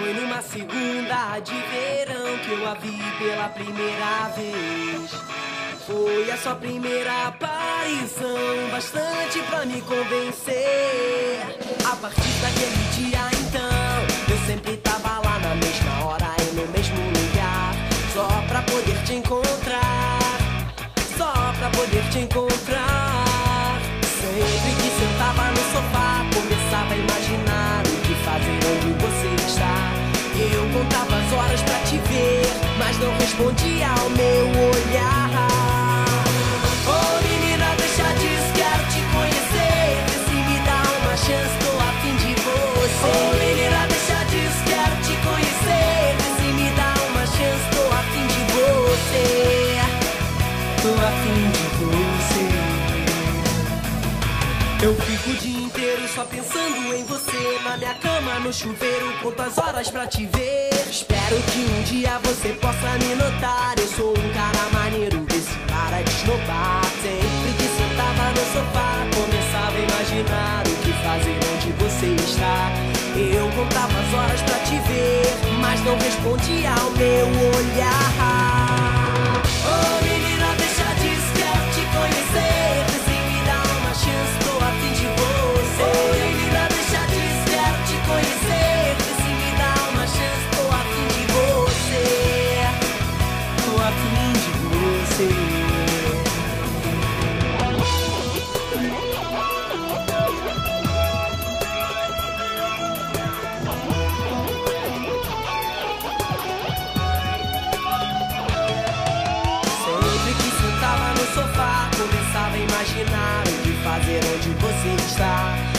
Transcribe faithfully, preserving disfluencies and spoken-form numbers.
Foi numa segunda de verão que eu a vi pela primeira vez. Foi a sua primeira aparição, bastante pra me convencer. A partir daquele dia então, eu sempre tava lá na mesma hora e no mesmo lugar, só pra poder te encontrar, só pra poder te encontrar. Sempre que sentava no sofá, começava a imaginar o que fazer onde você está. Eu contava as horas pra te ver, mas não respondia ao meu olhar. Oh menina, deixa disso, quero te conhecer. Vê se me dá uma chance, tô a fim de você. Oh menina, deixa disso, quero te conhecer. Vê se me dá uma chance, tô a fim de você. Tô a fim de você. Eu fico o dia inteiro só pensando em você. Na minha cama, no chuveiro, conto as horas pra te ver. Espero que um dia você possa me notar. Eu sou um cara maneiro, vê se para de esnobar. Sempre que sentava no sofá, começava a imaginar o que fazer onde você está. Eu contava as horas pra te ver, mas não respondia ao meu olhar. Oh menina, deixa disso, quero te conhecer. Vê se me dá uma chance, tô a fim de você. Oh menina, deixa disso, quero te conhecer. Vê se me dá uma chance, tô a fim de você. Tô a fim de você. Sofá, começava a imaginar o que fazer onde você está.